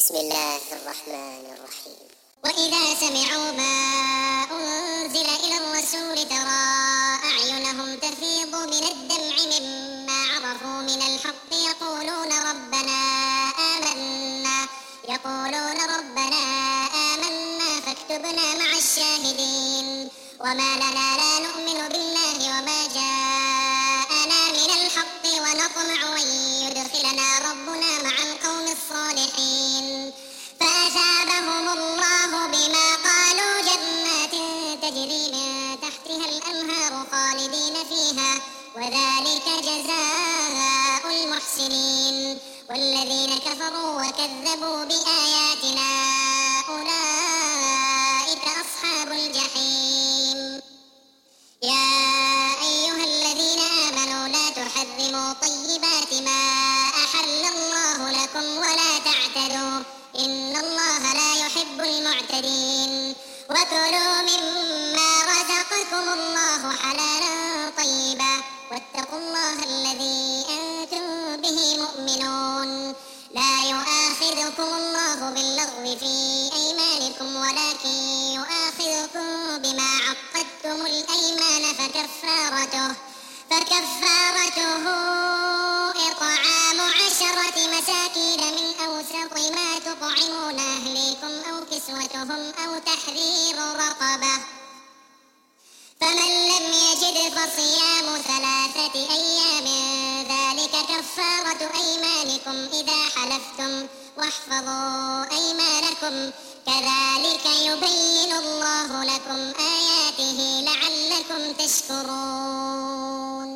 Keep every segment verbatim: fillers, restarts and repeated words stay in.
بسم الله الرحمن الرحيم. وإذا سمعوا ما أنزل إلى الرسول ترى أعينهم تفيض من الدمع مما عرفوا من الحق يقولون ربنا آمنا يقولون ربنا آمنا فاكتبنا مع الشاهدين. وما لنا لا نؤمن بالله وما جاءنا من الحق ونطمع أن يدخلنا ربنا مع القوم الصالحين. فأثابهم الله بما قالوا جنات تجري من تحتها الأنهار خالدين فيها وذلك جزاء المحسنين. والذين كفروا وكذبوا بآياتنا أولئك أصحاب الجحيم. يا أيها الذين آمنوا لا تحرموا طيبات ما أحل الله لكم ولا تعتدوا إن الله لا يحب المعتدين. وكلوا مما رزقكم الله حلالا طيبا واتقوا الله الذي أنتم به مؤمنون. لا يؤاخذكم الله باللغو في أيمانكم ولكن يؤاخذكم بما عقدتم الأيمان فكفارته فكفارته إطعام عشرة مساكين من أوسط ما تطعمون أهليكم أو كسوتهم أو تحرير رقبة. فمن لم يجد فصيام ثلاثة أيام ذلك كفارة أيمانكم إذا حلفتم واحفظوا أيمانكم كذلك يبين الله لكم آياته لعلكم تشكرون.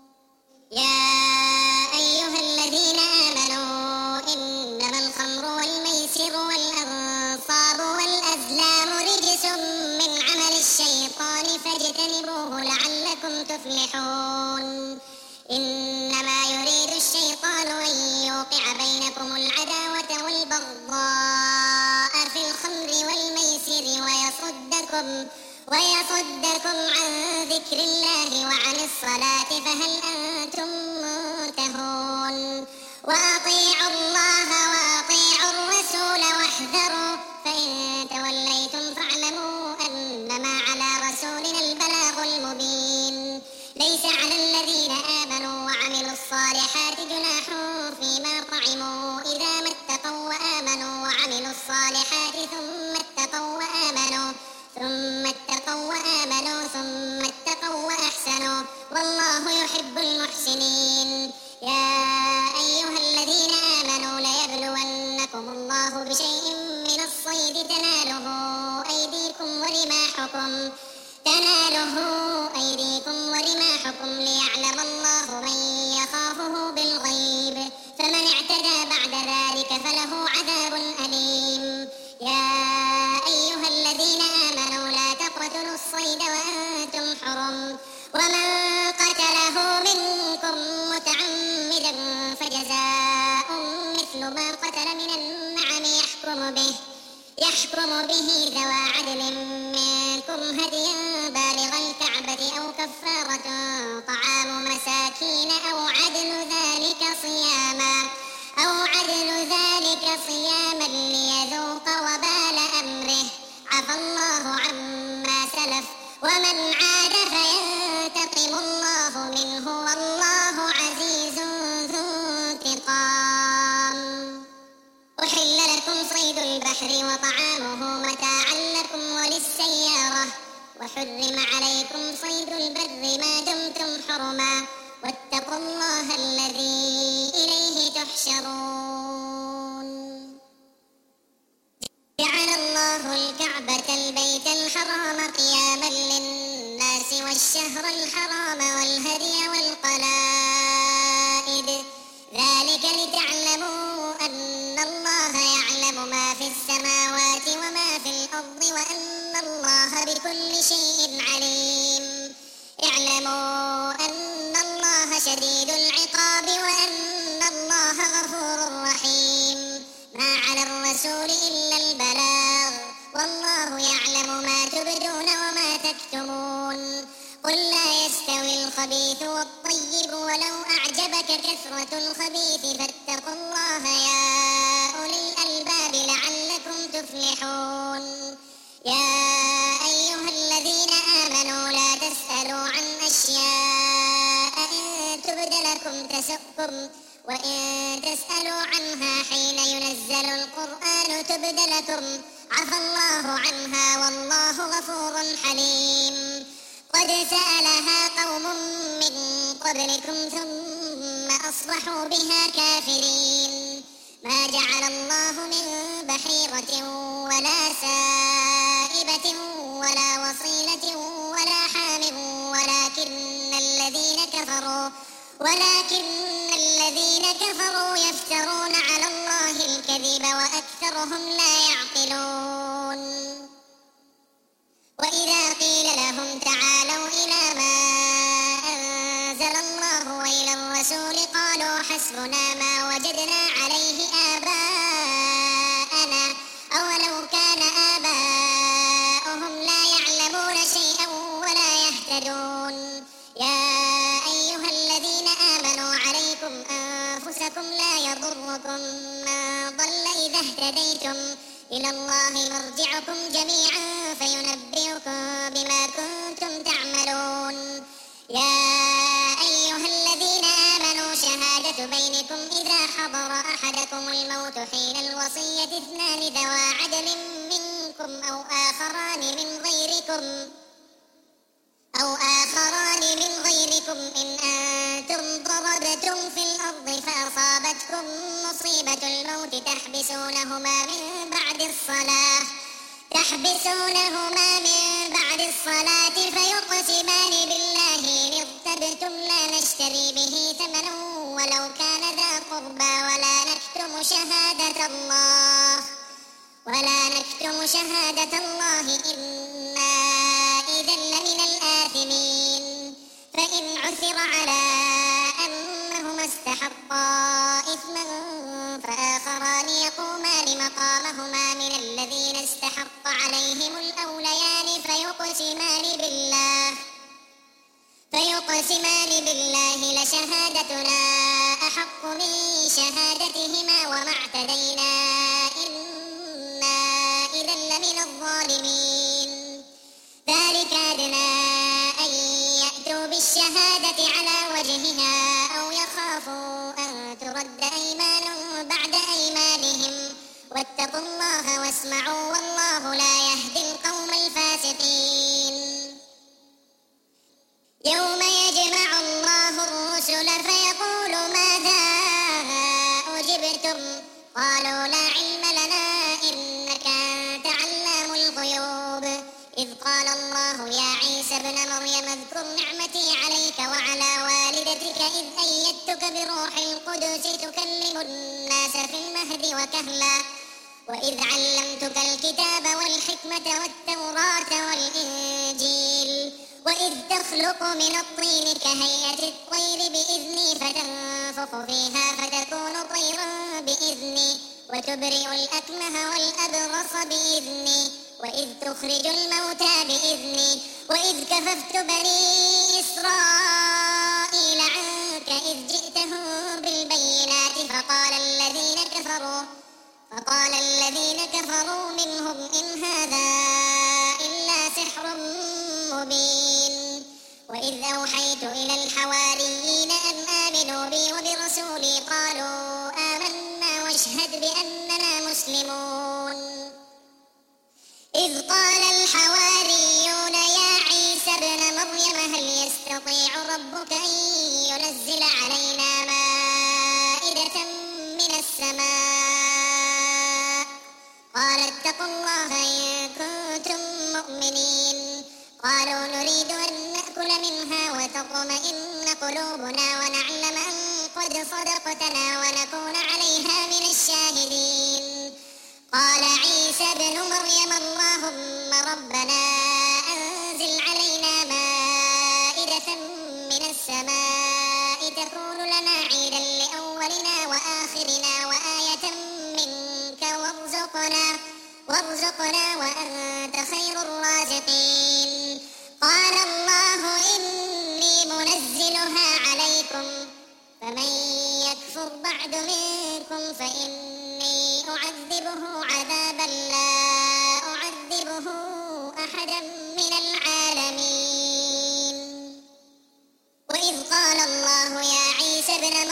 يا أيها الذين آمنوا إنما الخمر والميسر والأنصاب والأزلام رجس من عمل الشيطان فاجتنبوه لعلكم تفلحون. إنما يريد الشيطان أن يوقع بينكم العداوة والبغضاء في الخمر والميسر ويصدكم ويصدكم عن ذكر الله وعن الصلاة فهل أنتم منتهون. وأطيعوا الله وأطيعوا الرسول واحذروا فإن توليتم فاعلموا أنما على رسولنا البلاغ المبين. ليس على الذين آمنوا وعملوا الصالحات جناح فيما طعموا إذا ما اتقوا وآمنوا وعملوا الصالحات ثم اتقوا وآمنوا ثم اتقوا وآمنوا ثم اتقوا وأحسنوا والله يحب المحسنين. يا أيها الذين آمنوا ليبلونكم الله بشيء من الصيد تناله أيديكم ورماحكم تناله أيديكم ورماحكم ليعلم الله من يخافه بالغيب فمن اعتدى بعد ذلك فله عذاب أليم. يا أيها الذين آمنوا لا تقتلوا الصيد وأنتم حرم ومن قتله منكم متعمدا فجزاء مثل ما قتل من النعم يحكم به يحكم به ذوى عدل منكم هديا بالغ الكعبة أو كفارة طعام مساكين أو عدل ذلك صياما أو عدل ذلك صياما ليذوق وبال أمره عفى الله عما سلف ومن عاد فينتقم الله منه والله عزيز ذو انتقام. أحل لكم صيد البحر وطعامه متاعا لكم وللسيارة وحرم عليكم صيد البر ما دمتم حرما واتقوا الله الذي إليه تحشرون. جعل الله الكعبة البيت الحرام قياما للناس والشهر الحرام والهدي والقلائد ذلك لتعلموا أن الله يعلم ما في السماوات وما في الأرض وأن الله بكل شيء عليم. اعلموا أن الله شديد العقاب وأن الله غفور رحيم. ما على الرسول إلا البلاغ والله يعلم ما تبدون وما تكتمون. قل لا يستوي الخبيث والطيب ولو أعجبك كثرة الخبيث فاتقوا الله يا أولي الألباب تسؤكم وإن تسألوا عنها حين ينزل القرآن تبد لكم عفى الله عنها والله غفور حليم. قد سألها قوم من قبلكم ثم أصبحوا بها كافرين. ما جعل الله من بحيرة ولا سائبة ولا وصيلة ولا حام ولكن الذين كفروا ولكن الذين كفروا يفترون على الله الكذب وأكثرهم لا يعقلون. وإذا قيل لهم تعالوا إلى ما أنزل الله وإلى الرسول قالوا حسبنا ما وجدنا عليه آباءنا أولو كان آباؤهم لا يعلمون شيئا ولا يهتدون. يا أيها الذين آمنوا عليكم أنفسكم لا يضركم من ضل إذا اهتديتم إلى الله مرجعكم جميعا فينبئكم بما كنتم تعملون. يا أيها الذين آمنوا شهادة بينكم إذا حضر أحدكم الموت حين الوصية اثنان ذوى عدل منكم أو آخران من غيركم أو آخران من غيركم إن أنتم ضربتم في الأرض فأصابتكم مصيبة الموت تحبسونهما من بعد الصلاة تحبسونهما من بعد الصلاة فيقسمان بالله إن ارتبتم لا نشتري به ثمنا ولو كان ذا قربى ولا نكتم شهادة الله ولا نكتم شهادة الله إنا إذا لمن الآثمين. فإن عثر على أنهما استحقا إثما فآخران يقومان مقامهما من الذين استحق عليهم الأوليان فيقسمان بالله فيقسمان بالله لشهادتنا أحق من شهادتهما وما اعتدينا إنا إذا لمن الظالمين. ذلك أدنى أن يأتوا بالشهادة على وجهها أو يخافوا أن ترد أيمان بعد أيمانهم واتقوا الله واسمعوا والله لا يهدي القوم الفاسقين. يوم يجمع الله الرسل فيقول ماذا أجبتم قالوا لا علم لنا إنك أنت علام الغيوب. إذ قال الله يا عيسى ابن مريم اذكر نعمتي عليك وعلى والدتك إذ أيدتك بروح القدس تكلم الناس في المهد وكهلا وإذ علمتك الكتاب والحكمة والتوراة والإنجيل وإذ تخلق من الطين كهيئة الطير بإذني فتنفخ فيها فتكون طيرا بإذني وتبرئ الأكمه والأبرص بإذني وإذ تخرج الموتى بإذني وإذ كففت بني إسرائيل عنك إذ جئتهم بالبينات فقال الذين كفروا فقال الذين كفروا منهم إن هذا إلا سحر مبين. وإذ أوحيت إلى الحواريين أن آمنوا بي وبرسولي قالوا آمنا واشهد بأننا مسلمون. إذ قال الحواريون يا عيسى ابن مريم هل يستطيع ربك أن ينزل علينا مائدة من السماء قال اتقوا الله إن كنتم مؤمنين. قالوا نريد أن نأكل منها وتطمئن قلوبنا ونعلم أن قد صدقتنا ونكون عليها من الشاهدين. قال عيسى ابن مريم اللهم ربنا أنزل علينا مائدة من السماء تكون لنا عيدا لأولنا وآخرنا وآية منك وارزقنا وارزقنا وأنت خير الرازقين. قال الله إني منزلها عليكم فمن يكفر بعد منكم فإني أعذبه عذابا لا أعذبه أحدا من العالمين. وإذ قال الله يا عيسى ابن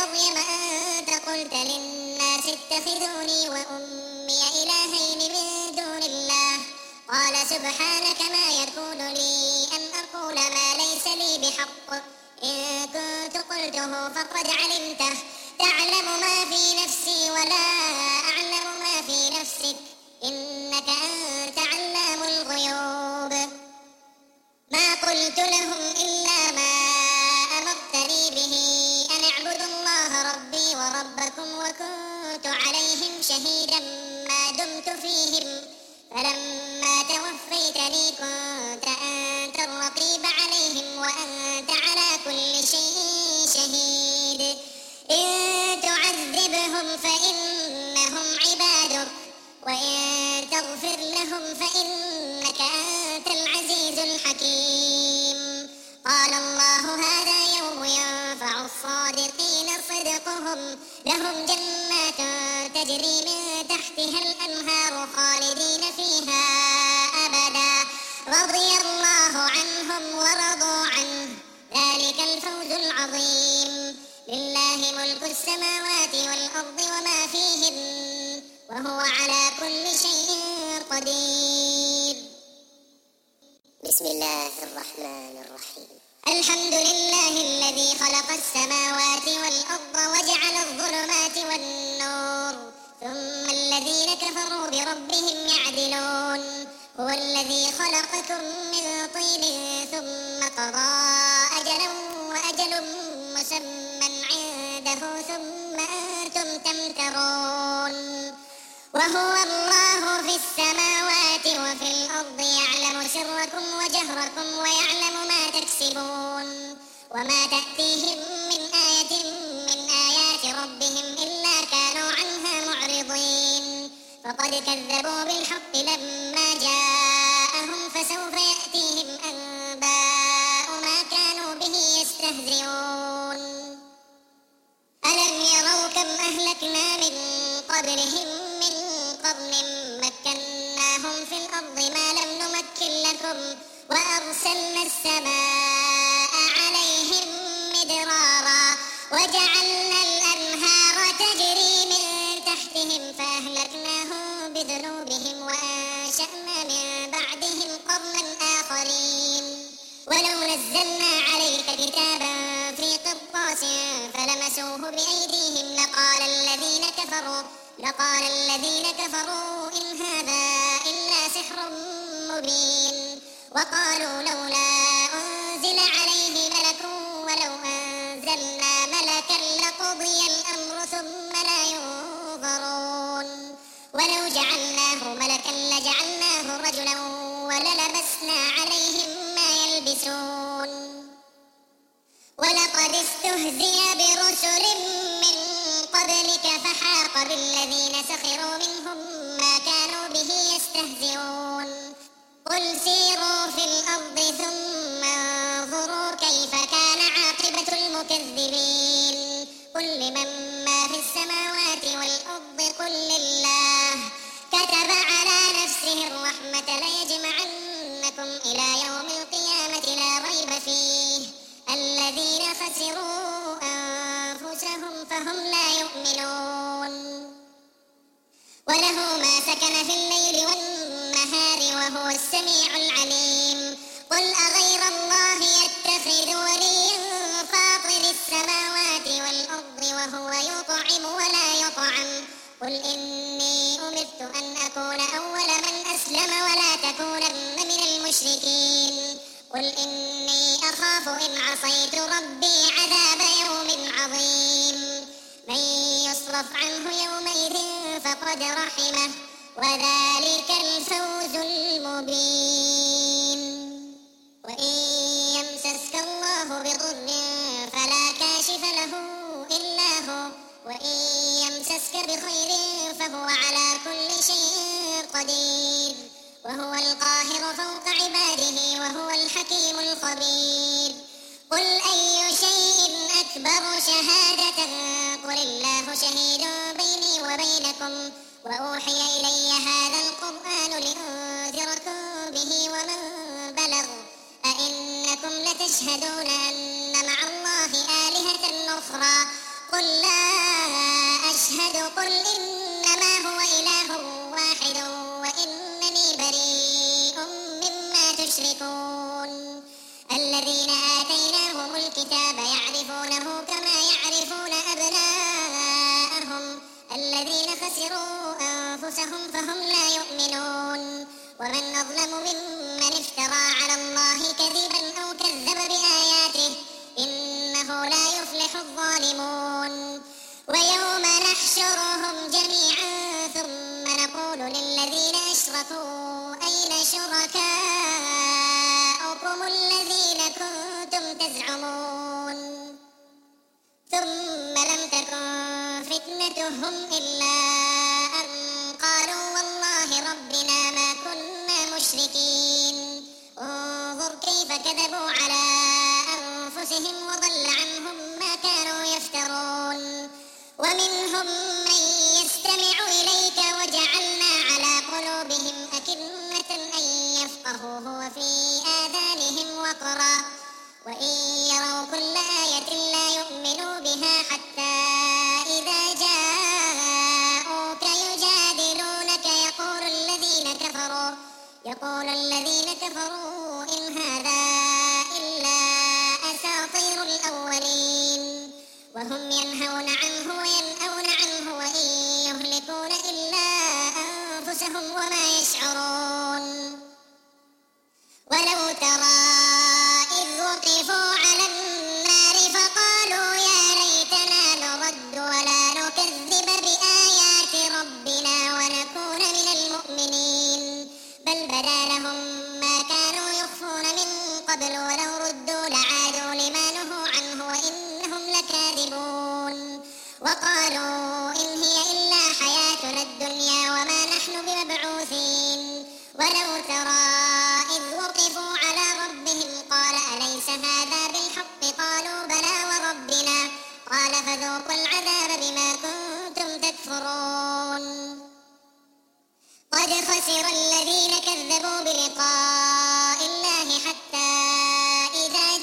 مريم أنت قلت للناس اتخذوني وأمي إلهين من دون الله قال سبحانك ما يكون لي أن أقول ما ليس لي بحق إن كنت قلته فقد علمته تعلم ما في نفسي ولا أعلم ما في نفسك إنك أنت علام الغيوب ما قلت لهم إلا ما أمرتني به أن اعبدوا الله ربي وربكم وكنت عليهم شهيدا ما دمت فيهم فلما توفيتني كنت أنت الرقيب عليهم وأنت على كل شيء شهيد إن تعذبهم فإنهم عبادك وإن تغفر لهم فإنك أنت العزيز الحكيم قال الله هذا يوم ينفع الصادقين صدقهم لهم جنات تجري من تحتها الأنهار خالدين فيها أبدا رضي الله عنهم ورضوا عنه ذلك الفوز العظيم لله ملك السماوات والأرض وما فيهن وهو على كل شيء قدير بسم الله الرحمن الرحيم الحمد لله الذي خلق السماوات والأرض وجعل الظلمات والنور ثم الذين كفروا بربهم يعدلون هو الذي خلقكم من طين ثم قضى أجلا وأجل مسمى عنده ثم أنتم تمترون وهو الله في السماوات وفي الأرض يعلم سركم وجهركم ويعلم ما تكسبون وما تأتيهم من آية من آيات ربهم إلا كانوا عنها معرضين فقد كذبوا بالحق لما جاءهم فسوف يأتيهم أنباء ما كانوا به يستهزئون ألم يروا كم أهلكنا من قبلهم قرن مكناهم في الأرض ما لم نمكن لكم وأرسلنا السماء عليهم مدرارا وجعلنا الأنهار تجري من تحتهم فأهلكناهم بذنوبهم وأنشأنا من بعدهم قرنا آخرين ولو نزلنا عليك كتابا في قرطاس فلمسوه بأيديهم لقال الذين كفروا لقال الذين كفروا إن هذا إلا سحر مبين وقالوا لولا أنزل عليه ملك ولو أنزلنا ملكا لقضي الأمر ثم لا ينظرون ولو جعلناه ملكا لجعلناه رجلا وللبسنا عليهم ما يلبسون ولقد استهزئ برسل من قبلك فحاق بالذين سخروا منهم ما كانوا به يستهزئون قل سيروا في الأرض ثم انظروا كيف كان عاقبة المكذبين قل لمن ما في السماوات والأرض قل لله كتب على نفسه الرحمة ليجمعنكم إلى يوم القيامة لا ريب فيه الذين خسروا أنفسهم فهم لا يؤمنون وله ما سكن في الليل والنهار وهو السميع العليم قل أغير الله يتخذ وليا فاطر السماوات والأرض وهو يطعم ولا يطعم قل إني أمرت أن أكون أول من أسلم ولا تكونن من المشركين قل إني أخاف إن عصيت ربي عذاب يوم عظيم من يصرف عنه يومئذ فقد رحمه وذلك الفوز المبين وإن يمسسك الله بضر فلا كاشف له إلا هو وإن يمسسك بخير فهو على كل شيء قدير وهو القاهر فوق عباده وهو الحكيم الخبير قل أي شيء أكبر شهادة قل الله شهيد بيني وبينكم وأوحي إلي هذا القرآن لأنذركم به ومن بلغ أئنكم لتشهدون أن مع الله آلهة أخرى قل لا أشهد قل إنما هو إله واحد وإنني بريء مما تشركون الذين آتيناهم الكتاب يعرفونه كما يعرفون أبناءهم الذين خسروا أنفسهم فهم لا يؤمنون ومن أظلم ممن افترى على الله كذبا أو كذب بآياته إنه لا يفلح الظالمون ويوم نحشرهم جميعا ثم نقول للذين أشركوا أين شركاؤكم الذين كنتم تزعمون ثم لم تكن فتنتهم إلا أن قالوا والله ربنا ما كنا مشركين انظر كيف كذبوا على أنفسهم وضل عنهم ما كانوا يفترون ومنهم من يستمع إليك وجعلنا على قلوبهم أكنة أن يفقهوه وفي آذانهم وقرا وإن يروا كل آية لا يؤمنوا بها حتى إذا جاءوك يجادلونك يقول الذين كفروا يقول الذين كفروا إن هذا إلا أساطير الأولين وهم ينهون عنه وينأون عنه وإن يهلكون إلا أنفسهم وما يشعرون ولو ترى إذ وقفوا على النار فقالوا يا ليتنا نرد ولا نكذب بآيات ربنا ونكون من المؤمنين بل بدا لهم ما كانوا يخفون من قبل ولو ردوا لعادوا لما نهوا عنه وإنهم لكاذبون وقالوا إن هي إلا حياتنا الدنيا وما نحن بمبعوثين ولو ترى إذ وقفوا على ربهم قال أليس هذا بالحق قالوا بلى وربنا قال فذوقوا العذاب بما كنتم تكفرون قد خسر الذين كذبوا بلقاء الله حتى إذا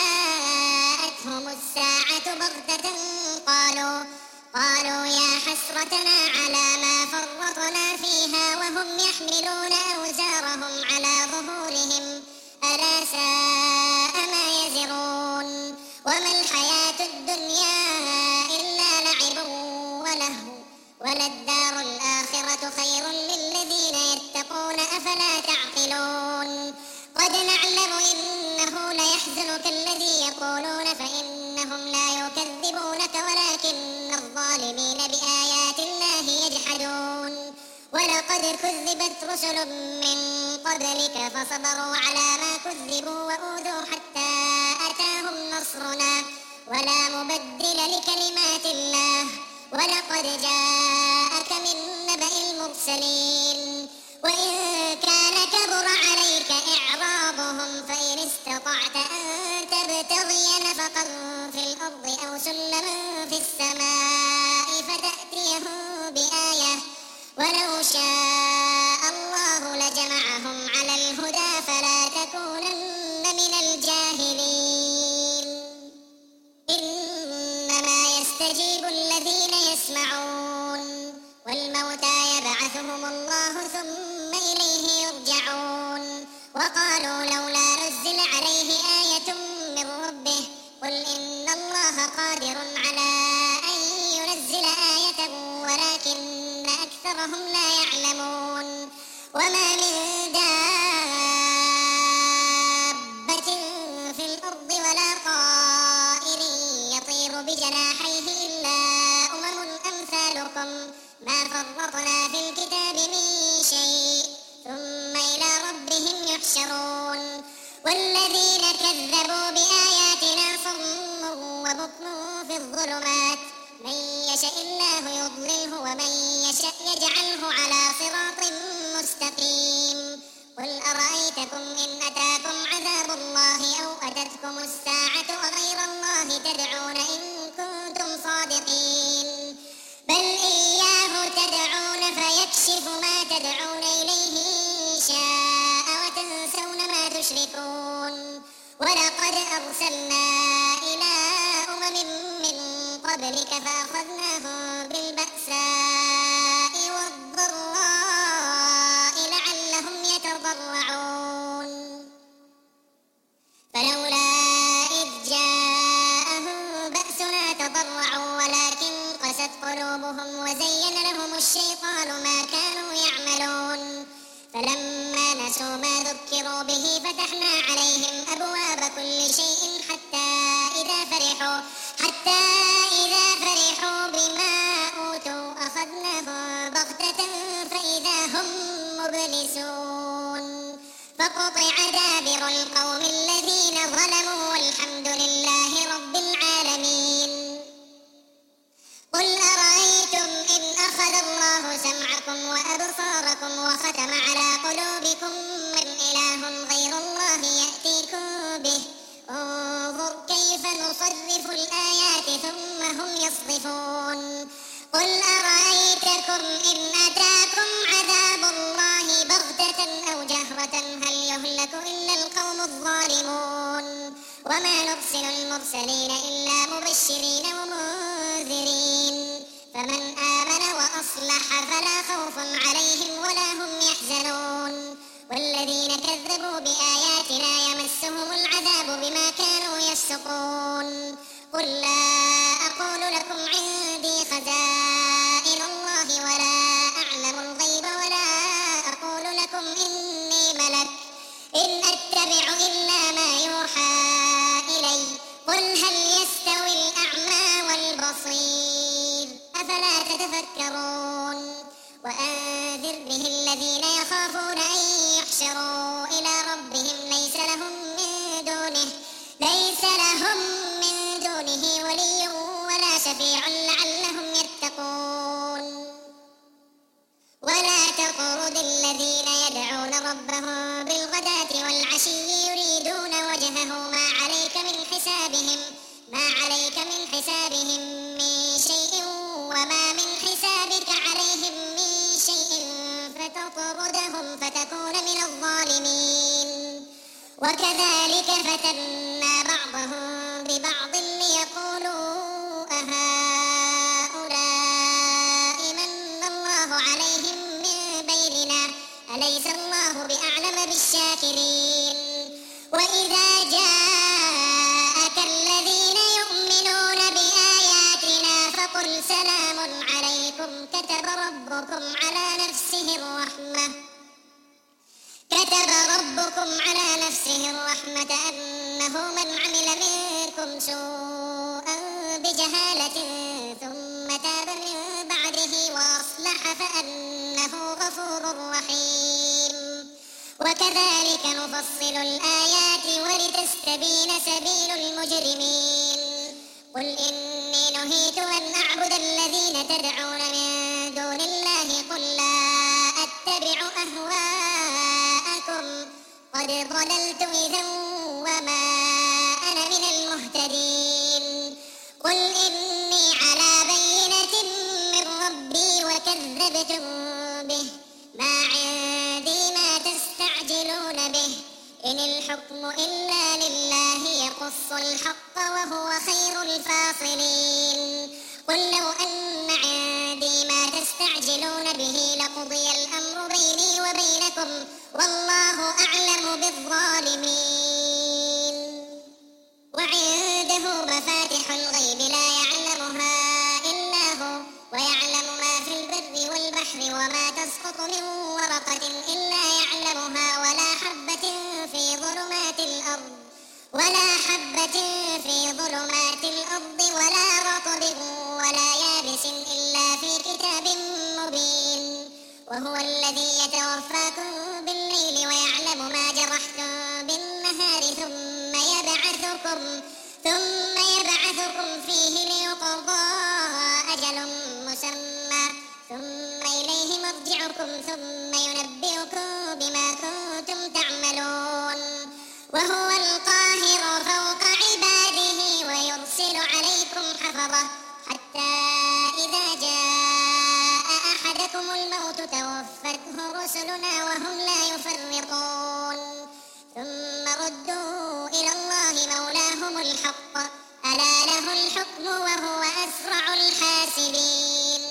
جاءتهم الساعة بغتة قالوا قالوا يا حسرتنا على ما فرطنا فيها وهم يحملون أوزارهم على ظهورهم ألا ساء ما يزرون وما الحياة الدنيا إلا لعب ولهو وللدار الآخرة خير للذين يتقون أفلا تعقلون قد نعلم إنه ليحزنك الذي يقولون فإنهم لا يكذبونك ولكن الظالمين بآيات الله يجحدون ولقد كذبت رسل من قبلك فصبروا على ما كذبوا وأوذوا حتى أتاهم نصرنا ولا مبدل لكلمات الله ولقد جاءك من نبأ المرسلين وإن كان كبر عليك إعراضهم فإن استطعت أن تبتغي نفقا في الأرض أو سلما في السماء فتأتيهم بآية ولو شاء الله لجمعهم على الهدى فلا تكونن من الجاهلين إنما يستجيب الذين يسمعون والموتى يبعثهم الله ثم إليه يرجعون وقالوا لولا نزل عليه آية من ربه قل إن الله قادر على أن ينزل آية ولكن أكثرهم لا يعلمون وما من دابة في الأرض ولا طائر يطير بجناحيه إلا أمم أمثالكم ما فرطنا في الكتاب من شيء ثم إلى ربهم يحشرون والذين كذبوا بآياتنا صم وبكم في الظلمات من يشاء الله يضلله ومن يشاء يجعله على صراط مستقيم قل أرأيتكم إن أتاكم عذاب الله أو أتتكم الساعة أغير الله تدعون إن كنتم صادقين بل إياه تدعون فيكشف ما تدعون إليه إن شاء وتنسون ما تشركون ولقد أرسلنا إلى أمم من قبلك فأخذناهم بالبأساء والضراء لعلهم يتضرعون فلولا إذ جاءهم بأسنا تضرعوا ولكن قست قلوبهم وزين لهم الشيطان ما كانوا يعملون فلما نسوا ما ذكروا به فتحنا عليهم أبواب كل شيء حتى إذا فرحوا حتى إذا فرحوا بما أوتوا أخذناهم بغتة فإذا هم مبلسون فقطع دابر القوم الذين ظلموا والحمد لله رب العالمين قل أرأيتم إن أخذ الله سمعكم وأبصاركم وختم على قلوبكم من إله غير الله يأتيكم به انظر كيف نصرف الآيات ثم هم يصدفون قل أرأيتكم إن أتاكم عذاب الله بغتة أو جهرة هل يهلك إلا القوم الظالمون وما نرسل المرسلين إلا مبشرين ومنذرين فمن آمن وأصلح فلا خوف عليهم ولا هم يحزنون والذين كذبوا بآياتنا يمسهم العذاب بما كانوا يفسقون قل لا أقول لكم عندي خزائن الله ولا أعلم الغيب ولا أقول لكم إني ملك إن أتبع إلا ما يوحى إلي قل هل يستوي الأعمى والبصير أفلا تتفكرون وأنذر به الذين يخافون أن يحشروا إلى ربهم ليس لهم من دونه ليس لهم من دونه ولي ولا شفيع لعلهم يتقون ولا تطرد الذين يدعون ربهم بالغداة والعشي يريدون وجهه ما عليك من حسابهم ما عليك من حسابهم من شيء وما من حسابك عليهم من شيء فتطردهم فتكون من الظالمين وكذلك فتنا بعضهم ببعض ليقولوا أهؤلاء من الله عليهم من بيننا أليس الله بأعلم بالشاكرين وإذا جاءك الذين يؤمنون بآياتنا فقل سلام عليكم كتب ربكم على نفسه الرحمة كتب ربكم على نفسه الرحمة أنه من عمل منكم سوءا بجهالة ثم تاب من بعده وأصلح فأنه غفور رحيم وكذلك نفصل الآيات ولتستبين سبيل المجرمين قل إني نهيت أن أعبد الذين تدعون من دون الله قل لا أتبع أهواءكم قد ضللت إذا وما أنا من المهتدين قل إني على بينة من ربي وكذبتم به ما عندي ما تستعجلون به إن الحكم إلا لله يقص الحق وهو خير الفاصلين قل لو أن عندي ما تستعجلون به لقضي الأمر بيني وبينكم والله أعلم بالظالمين وعنده مفاتح الغيب لا يعلمها إلا هو ويعلم ما في البر والبحر وما تسقط من ورقة إلا يعلمها ولا حبة في ظلمات الأرض ولا حبة في ظلمات الأرض ولا رطب ولا يابس إلا في كتاب مبين وهو الذي يتوفاكم بالليل ويعلم ما جرحتم بالنهار ثم يبعثكم ثم يبعثكم فيه ليقضى أجل مسمى ثم إليه مرجعكم ثم ينبئكم بما كنتم تعملون وهو القاهر فوق عباده ويرسل عليكم حفظة حتى إذا جاء أحدكم الموت توفته رسلنا وهم لا يفرطون ثم ردوا إلى الله مولاهم الحق ألا له الحكم وهو أسرع الحاسبين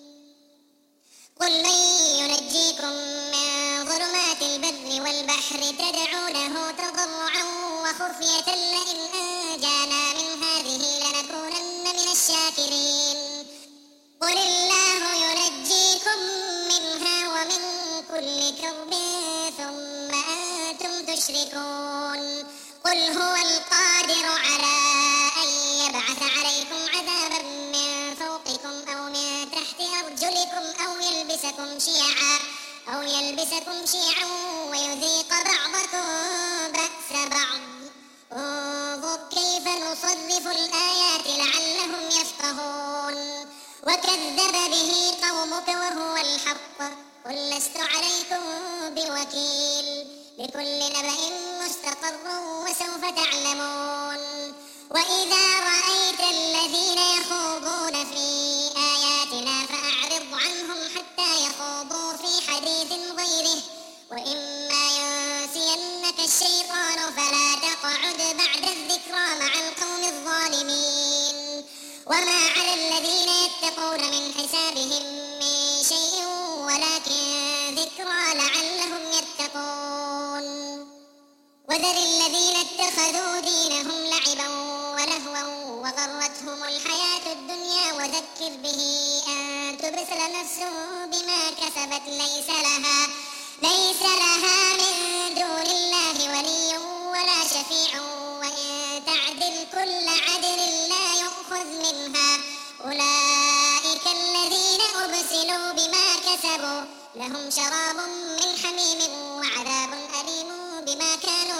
قل من ينجيكم من ظلمات البر والبحر تدعونه تضرعا وخفية لئن أنجانا من هذه لنكونن من الشاكرين قل الله ينجيكم منها ومن كل كرب ثم أنتم تشركون قل هو القادر على أن يبعث عليكم عذابا من فوقكم أو من تحت أرجلكم أو يلبسكم شيعا أو يلبسكم شيعا ويذيق بعضكم بأس بعض انظر كيف نصرف الآيات لعلهم يفقهون وكذب به قومك وهو الحق قل لست عليكم بوكيل لكل نبأ مستقر وسوف تعلمون وإذا رأيت الذين يخوضون في آياتنا فأعرض عنهم حتى يخوضوا في حديث غيره وإما ينسينك الشيطان فلا تقعد بعد الذكرى مع القوم الظالمين وما على الذين يتقون من حسابهم من شيء ولكن ذكرى لعلهم يتقون وذر الذين اتخذوا دينهم لعبا ولهوا وغرتهم الحياة الدنيا وذكر به أن تبصر نفس بما كسبت ليس لها ليس لها من دون الله ولي ولا شفيع وإن تعدل كل عدل لا يؤخذ منها أولئك الذين أبسلوا بما كسبوا لهم شراب من حميم وعذاب أليم بما كانوا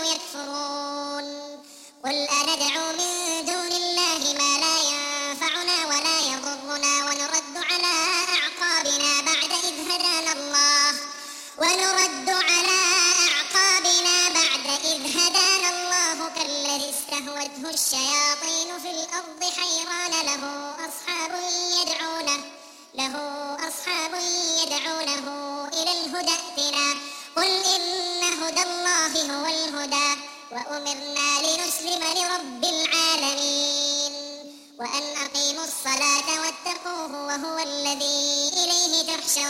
يكفرون قل أندعو من دون الله ما لا ينفعنا ولا يضرنا ونرد على أعقابنا بعد إذ هدانا الله ونرد على أعقابنا بعد إذ هدانا الله كالذي استهوته الشياطين في الأرض حيران له أصحاب يدعونه له أصحاب يدعونه إلى الهدى ائتنا قل إن هدى الله هو الهدى وأمرنا لنسلم لرب العالمين وأن أقيموا الصلاة واتقوه وهو الذي إليه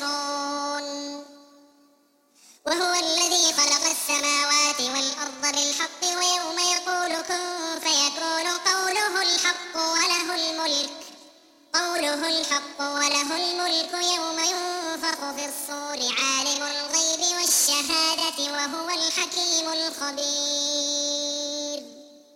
تحشرون وهو الذي خلق السماوات والأرض بالحق ويوم يقول كن فيكون قوله الحق وله الملك قوله الحق وله الملك يوم ينفخ في الصور عالم الغيب والشهادة وهو الحكيم الخبير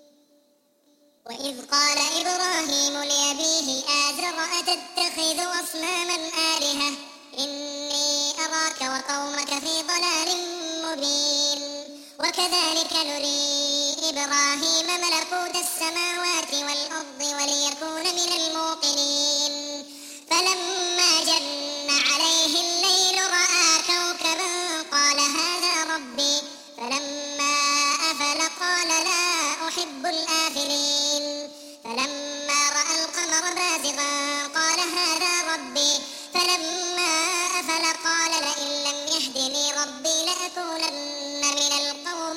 وإذ قال إبراهيم لأبيه آزر أتتخذ أصناما آلهة إني أراك وقومك في ضلال مبين وكذلك نري إبراهيم ملكوت السماوات والأرض وليكون من الموقنين فلما جن عليه الليل رأى كوكبا قال هذا ربي فلما أفل قال لا أحب الآفلين فلما رأى القمر بازغا قال هذا ربي فلما أفل قال لئن لم يهدني ربي لأكونن من القوم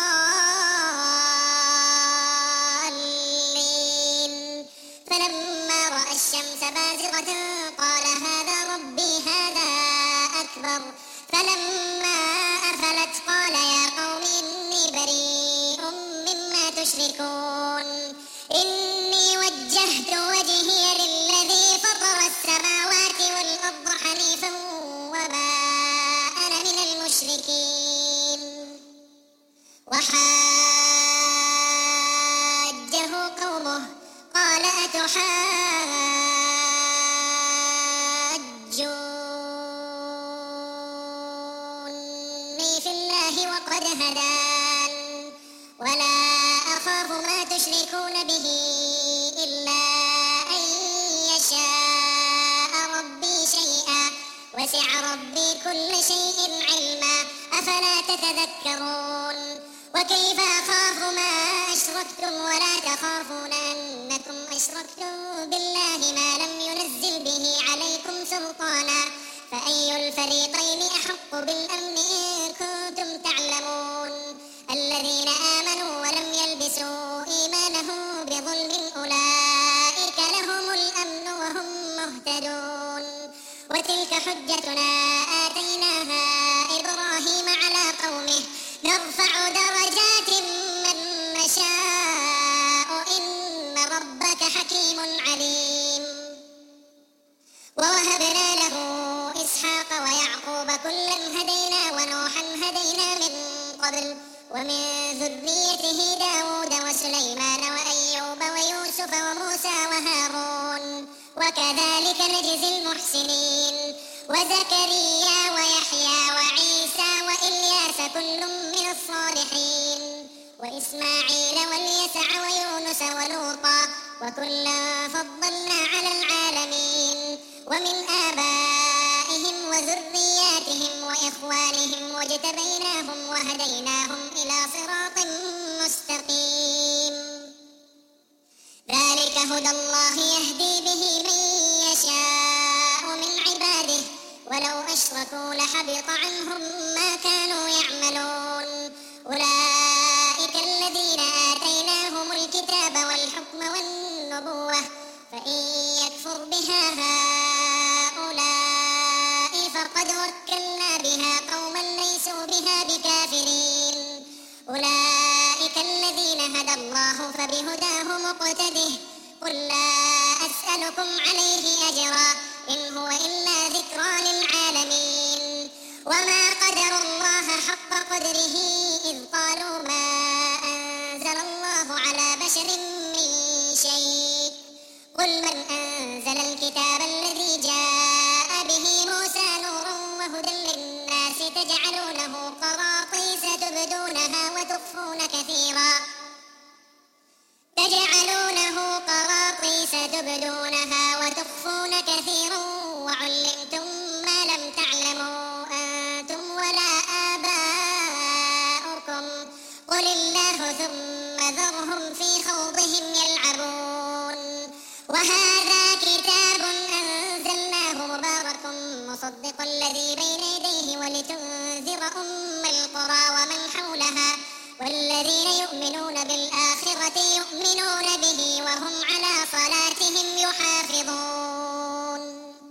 الضالين فلما رأى الشمس بازغة قال هذا ربي هذا أكبر فلما أفلت قال يا قوم إني بريء مما تشركون إني وجهت وجهي للذي فطر السماوات والأرض حنيفا وما أنا من المشركين وحاجه قومه قال أتحاجوني في الله وقد هدان ولا أخاف ما تشركون به إلا أن يشاء ربي شيئا وسع ربي كل شيء علما أفلا تتذكرون وكيف أخاف ما أشركتم ولا تخافون أنكم أشركتم بالله ما لم ينزل به عليكم سلطانا فأي الفريقين أحق بالأمن إن كنتم تعلمون الذين آمنوا ولم يلبسوا إيمانهم بظلم أولئك حجتنا آتيناها إبراهيم على قومه نرفع درجات من نشاء إن ربك حكيم عليم. ووهبنا له إسحاق ويعقوب كلا هدينا ونوحا هدينا من قبل ومن ذريته داود وسليمان وأيوب ويوسف وموسى وهارون وكذلك نجزي المحسنين وزكريا ويحيى وعيسى وإلياس كل من الصالحين وإسماعيل واليسع ويونس ولوطا وكلا فضلنا على العالمين ومن آبائهم وذرياتهم وإخوانهم واجتبيناهم وهديناهم إلى صراط مستقيم. ذلك هدى الله يهدي به من يشاء من عباده ولو أشركوا لحبط عنهم ما كانوا يعملون. أولئك الذين آتيناهم الكتاب والحكم والنبوة فإن يكفر بها هؤلاء فقد وكلنا بها قوما ليسوا بها بكافرين. أولئك الذين هدى الله فبهداه مقتده قل لا أسألكم عليه أجرا إن هو إلا ذكرى للعالمين. وما قدر الله حق قدره إذ قالوا ما أنزل الله على بشر من شيء قل من أنزل الكتاب الذي جاء به موسى نورا وهدى للناس تجعلونه قراطيس تبدونها وتخفون كثيرا تجعلونه قراطيس تبدونها وتخفون كثيرا وعلمتم ما لم تعلموا أنتم ولا آباؤكم قل الله ثم ذرهم في خوضهم يلعبون. وهذا كتاب أنزلناه مبارك مصدق الذي بين يديه ولتنذر أم القرى ومن حولها والذين يؤمنون بالآخرة يؤمنون به وهم على صلاتهم يحافظون.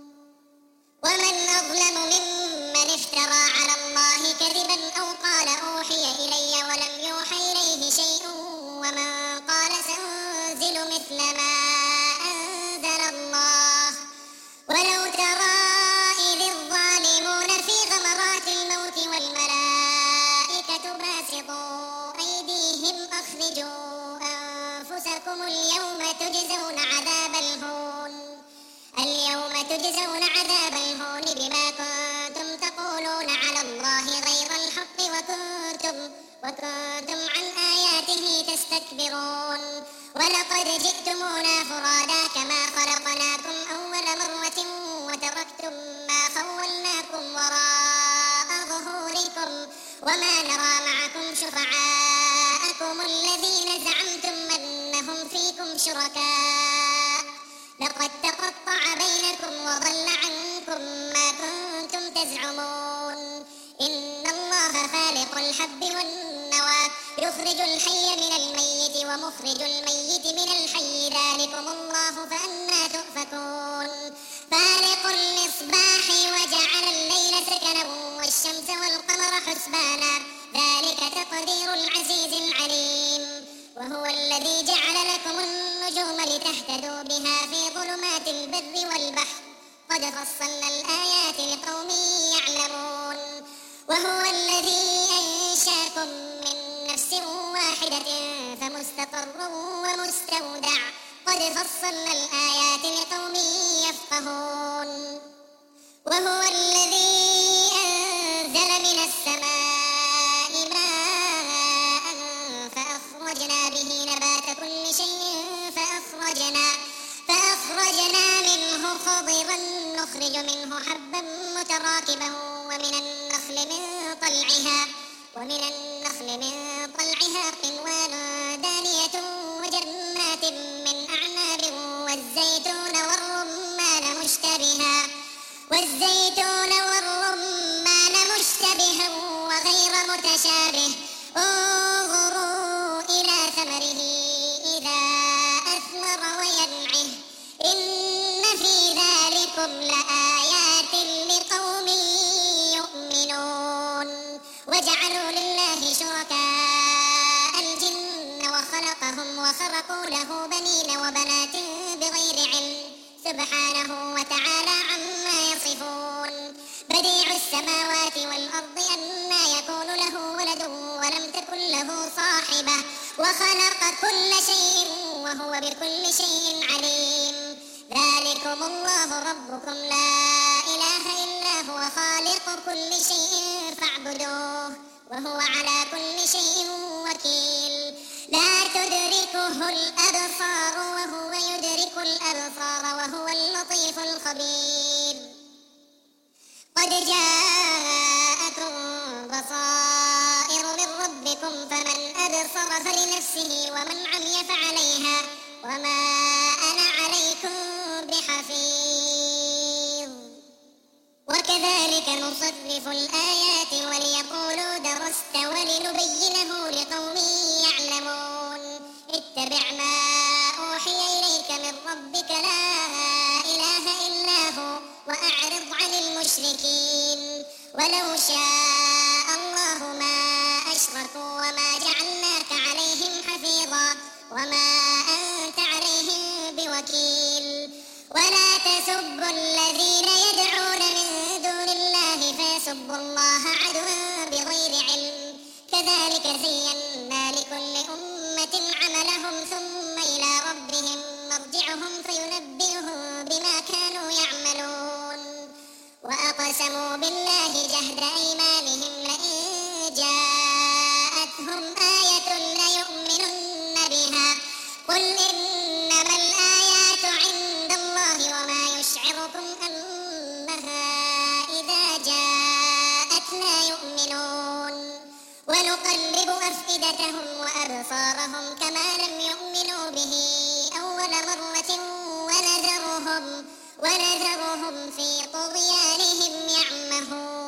ومن أظلم ممن افترى على الله كذبا أو قال أوحي إلي ولم يوحى إليه شيء ومن قال سأنزل مثل ما أنزل الله. ولو ترى إذ الظالمون في غمرات الموت والملائكة باسطوا أيديهم أخرجوا أنفسكم اليوم تجزون عذاب الهون اليوم تجزون عذاب الهون بما كنتم تقولون على الله غير الحق وكنتم وكنتم عن آياته تستكبرون. ولقد جئتمونا فرادا كما خلقناكم أول مرة وتركتم ما خولناكم وراء ظهوركم وما نرى معكم شفعاءكم الذين زعمتم أنهم فيكم شركاء لقد تقطع بينكم وضل عنكم ما كنتم تزعمون. إن الله فالق الحب والنوى يخرج الحي من الميت ومخرج الميت من الحي ذلكم الله فأنى تؤفكون. فالق المصباح وجعل الليل سكنا والشمس والقمر حسبانا ذلك تقدير العزيز العليم. وهو الذي جعل لكم النجوم لتهتدوا بها في ظلمات البر والبحر قد فصلنا الآيات لقوم يعلمون. وهو الذي أنشاكم من نفس واحدة فمستقر ومستودع قد فصلنا الآيات لقوم يفقهون. وهو الذي أنزل من السماء ماء فأخرجنا به نبات كل شيء فأخرجنا فأخرجنا منه خضرا نخرج منه حبا متراكبا ومن النخل من طلعها ومن النخل من طلعها قنوان دانية وجنات من أعناب والزيتون والرمان مشتبها والزيتون والرمان مشتبها وغير متشابه انظروا إلى ثمره إذا أثمر وينعه إن في ذلكم لآيات لقوم وجعلوا لله شركاء الجن وخلقهم وخرقوا له بنين وبنات بغير علم سبحانه وتعالى عما يصفون بديع السماوات والأرض أنى يكون له ولد ولم تكن له صاحبة وخلق كل شيء وهو بكل شيء عليم ذلكم الله ربكم لا إله إلا هو خالق كل شيء فاعبدوه وهو على كل شيء وكيل لا تدركه الأبصار وهو يدرك الأبصار وهو اللطيف الخبير قد جاءكم بصائر من ربكم فمن أبصر فلنفسه ومن عمي فعليها وما أنا عليكم بحفيظ وكذلك نصرف الآيات وليقولوا درست ولنبينه لقوم يعلمون اتبع ما أوحي إليك من ربك لا إله إلا هو وأعرض عن المشركين ولو شاء الله ما أشركوا وما جعلناك عليهم حفيظا وما أنت عليهم بوكيل ولا تسبوا الذين يدعون من دون الله فيسبوا الله عدوا بغير علم كذلك زينا لكل أمة عملهم ثم إلى ربهم مرجعهم فينبئهم بما كانوا يعملون وأقسموا بالله جهد أيمانهم لئن جاءتهم آية ليؤمنن بها قل إنما الآيات عند الله وما يشعركم أنها إذا جاءت لا يؤمنون ونقلب أفئدتهم وأبصارهم كما لم يؤمنوا به أول مرة ونذرهم ونذرهم في طغيانهم يعمهون